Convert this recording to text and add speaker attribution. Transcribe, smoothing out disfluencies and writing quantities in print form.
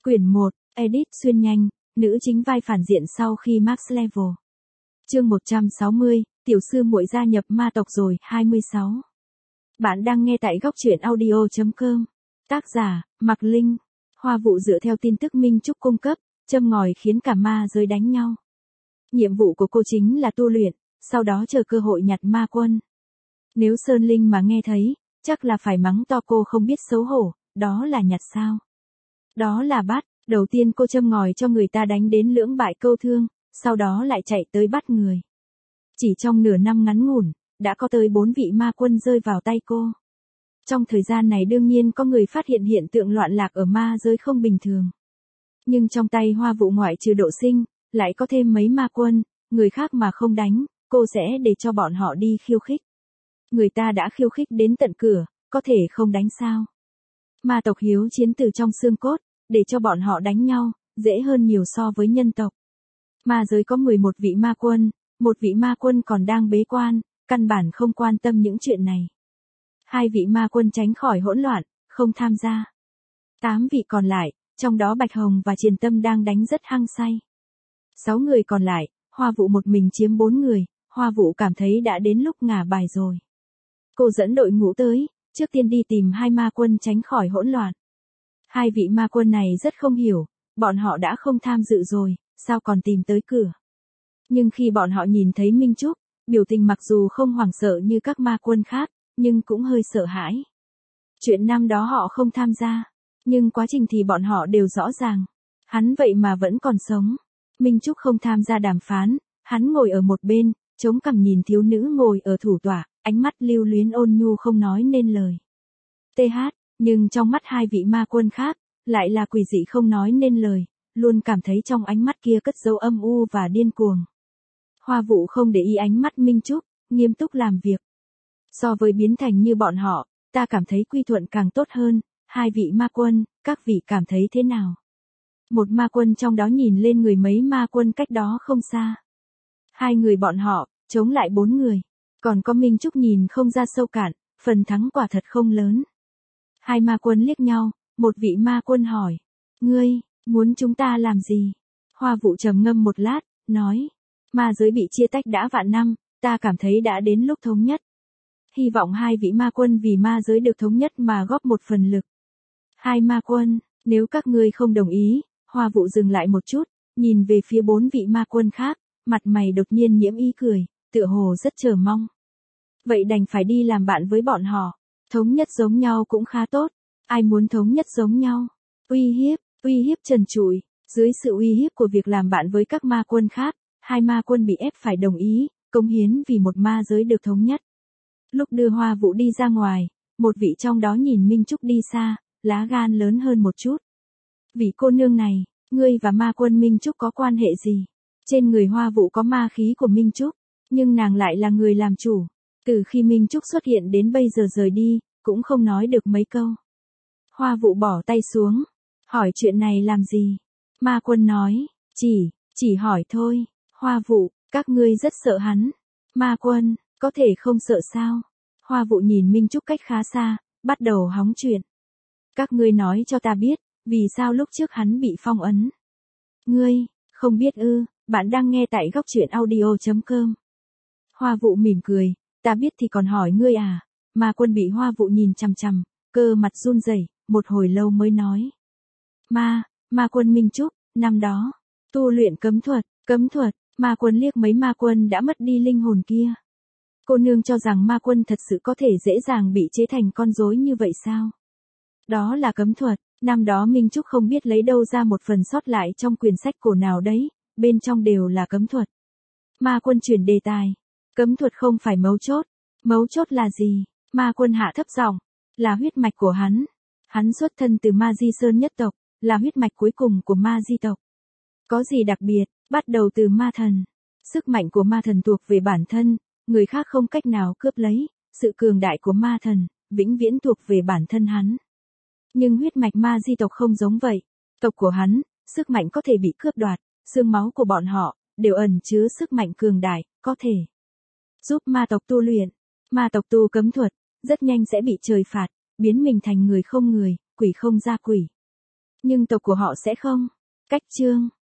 Speaker 1: Quyển 1, Edit xuyên nhanh, nữ chính vai phản diện sau khi Max Level. Chương 160, tiểu sư muội gia nhập ma tộc rồi, 26. Bạn đang nghe tại góc truyện audio.com. Tác giả, Mạc Linh. Hoa vụ dựa theo tin tức Minh Trúc cung cấp, châm ngòi khiến cả ma giới đánh nhau. Nhiệm vụ của cô chính là tu luyện, sau đó chờ cơ hội nhặt ma quân. Nếu Sơn Linh mà nghe thấy, chắc là phải mắng to cô không biết xấu hổ, đó là nhặt sao? Đó là bắt, đầu tiên cô châm ngòi cho người ta đánh đến lưỡng bại câu thương, sau đó lại chạy tới bắt người. Chỉ trong nửa năm ngắn ngủn, đã có tới 4 vị ma quân rơi vào tay cô. Trong thời gian này đương nhiên có người phát hiện hiện tượng loạn lạc ở ma giới không bình thường. Nhưng trong tay Hoa vụ ngoại trừ Độ Sinh, lại có thêm mấy ma quân, người khác mà không đánh, cô sẽ để cho bọn họ đi khiêu khích. Người ta đã khiêu khích đến tận cửa, có thể không đánh sao? Ma tộc hiếu chiến từ trong xương cốt, để cho bọn họ đánh nhau, dễ hơn nhiều so với nhân tộc. Ma giới có 11 vị ma quân, một vị ma quân còn đang bế quan, căn bản không quan tâm những chuyện này. 2 vị ma quân tránh khỏi hỗn loạn, không tham gia. 8 vị còn lại, trong đó Bạch Hồng và Triền Tâm đang đánh rất hăng say. 6 người còn lại, Hoa vụ một mình chiếm 4 người, Hoa vụ cảm thấy đã đến lúc ngả bài rồi. Cô dẫn đội ngũ tới, trước tiên đi tìm 2 ma quân tránh khỏi hỗn loạn. 2 vị ma quân này rất không hiểu, bọn họ đã không tham dự rồi, sao còn tìm tới cửa. Nhưng khi bọn họ nhìn thấy Minh Trúc, biểu tình mặc dù không hoảng sợ như các ma quân khác, nhưng cũng hơi sợ hãi. Chuyện năm đó họ không tham gia, nhưng quá trình thì bọn họ đều rõ ràng. Hắn vậy mà vẫn còn sống. Minh Trúc không tham gia đàm phán, hắn ngồi ở một bên, chống cằm nhìn thiếu nữ ngồi ở thủ tọa, ánh mắt lưu luyến ôn nhu không nói nên lời. TH, nhưng trong mắt 2 vị ma quân khác, lại là quỷ dị không nói nên lời, luôn cảm thấy trong ánh mắt kia cất dấu âm u và điên cuồng. Hoa vụ không để ý ánh mắt Minh Trúc, nghiêm túc làm việc. So với biến thành như bọn họ, ta cảm thấy quy thuận càng tốt hơn. 2 vị ma quân, các vị cảm thấy thế nào? Một ma quân trong đó nhìn lên người mấy ma quân cách đó không xa. 2 người bọn họ, chống lại 4 người. Còn có Minh Trúc nhìn không ra sâu cạn, phần thắng quả thật không lớn. 2 ma quân liếc nhau, một vị ma quân hỏi. Ngươi, muốn chúng ta làm gì? Hoa vụ trầm ngâm một lát, nói. Ma giới bị chia tách đã vạn năm, ta cảm thấy đã đến lúc thống nhất. Hy vọng 2 vị ma quân vì ma giới được thống nhất mà góp một phần lực. 2 ma quân, nếu các ngươi không đồng ý, Hoa vụ dừng lại một chút, nhìn về phía 4 vị ma quân khác, mặt mày đột nhiên nhiễm ý cười, tựa hồ rất chờ mong. Vậy đành phải đi làm bạn với bọn họ, thống nhất giống nhau cũng khá tốt, ai muốn thống nhất giống nhau? Uy hiếp trần trụi, dưới sự uy hiếp của việc làm bạn với các ma quân khác, 2 ma quân bị ép phải đồng ý, cống hiến vì một ma giới được thống nhất. Lúc đưa Hoa vụ đi ra ngoài, một vị trong đó nhìn Minh Trúc đi xa, lá gan lớn hơn một chút. Vị cô nương này, ngươi và ma quân Minh Trúc có quan hệ gì? Trên người Hoa vụ có ma khí của Minh Trúc, nhưng nàng lại là người làm chủ. Từ khi Minh Trúc xuất hiện đến bây giờ rời đi, cũng không nói được mấy câu. Hoa vụ bỏ tay xuống, hỏi chuyện này làm gì? Ma quân nói, chỉ hỏi thôi. Hoa vụ, các ngươi rất sợ hắn. Ma quân, có thể không sợ sao? Hoa vụ nhìn Minh Trúc cách khá xa, bắt đầu hóng chuyện. Các ngươi nói cho ta biết, vì sao lúc trước hắn bị phong ấn? Ngươi, không biết ư? Bạn đang nghe tại góc truyện audio.com. Hoa vụ mỉm cười, ta biết thì còn hỏi ngươi à? Ma quân bị Hoa vụ nhìn chằm chằm, cơ mặt run rẩy, một hồi lâu mới nói. Ma quân Minh Trúc, năm đó, tu luyện cấm thuật, ma quân liếc mấy ma quân đã mất đi linh hồn kia. Cô nương cho rằng ma quân thật sự có thể dễ dàng bị chế thành con rối như vậy sao? Đó là cấm thuật, năm đó Minh Trúc không biết lấy đâu ra một phần sót lại trong quyển sách cổ nào đấy, bên trong đều là cấm thuật. Ma quân chuyển đề tài, cấm thuật không phải mấu chốt là gì? Ma quân hạ thấp giọng, là huyết mạch của hắn. Hắn xuất thân từ Ma Di Sơn nhất tộc, là huyết mạch cuối cùng của Ma Di tộc. Có gì đặc biệt, bắt đầu từ ma thần. Sức mạnh của ma thần thuộc về bản thân, người khác không cách nào cướp lấy, sự cường đại của ma thần, vĩnh viễn thuộc về bản thân hắn. Nhưng huyết mạch Ma Di tộc không giống vậy. Tộc của hắn, sức mạnh có thể bị cướp đoạt, xương máu của bọn họ, đều ẩn chứa sức mạnh cường đại, có thể giúp ma tộc tu luyện. Ma tộc tu cấm thuật, rất nhanh sẽ bị trời phạt, biến mình thành người không người, quỷ không ra quỷ. Nhưng tộc của họ sẽ không. Cách chương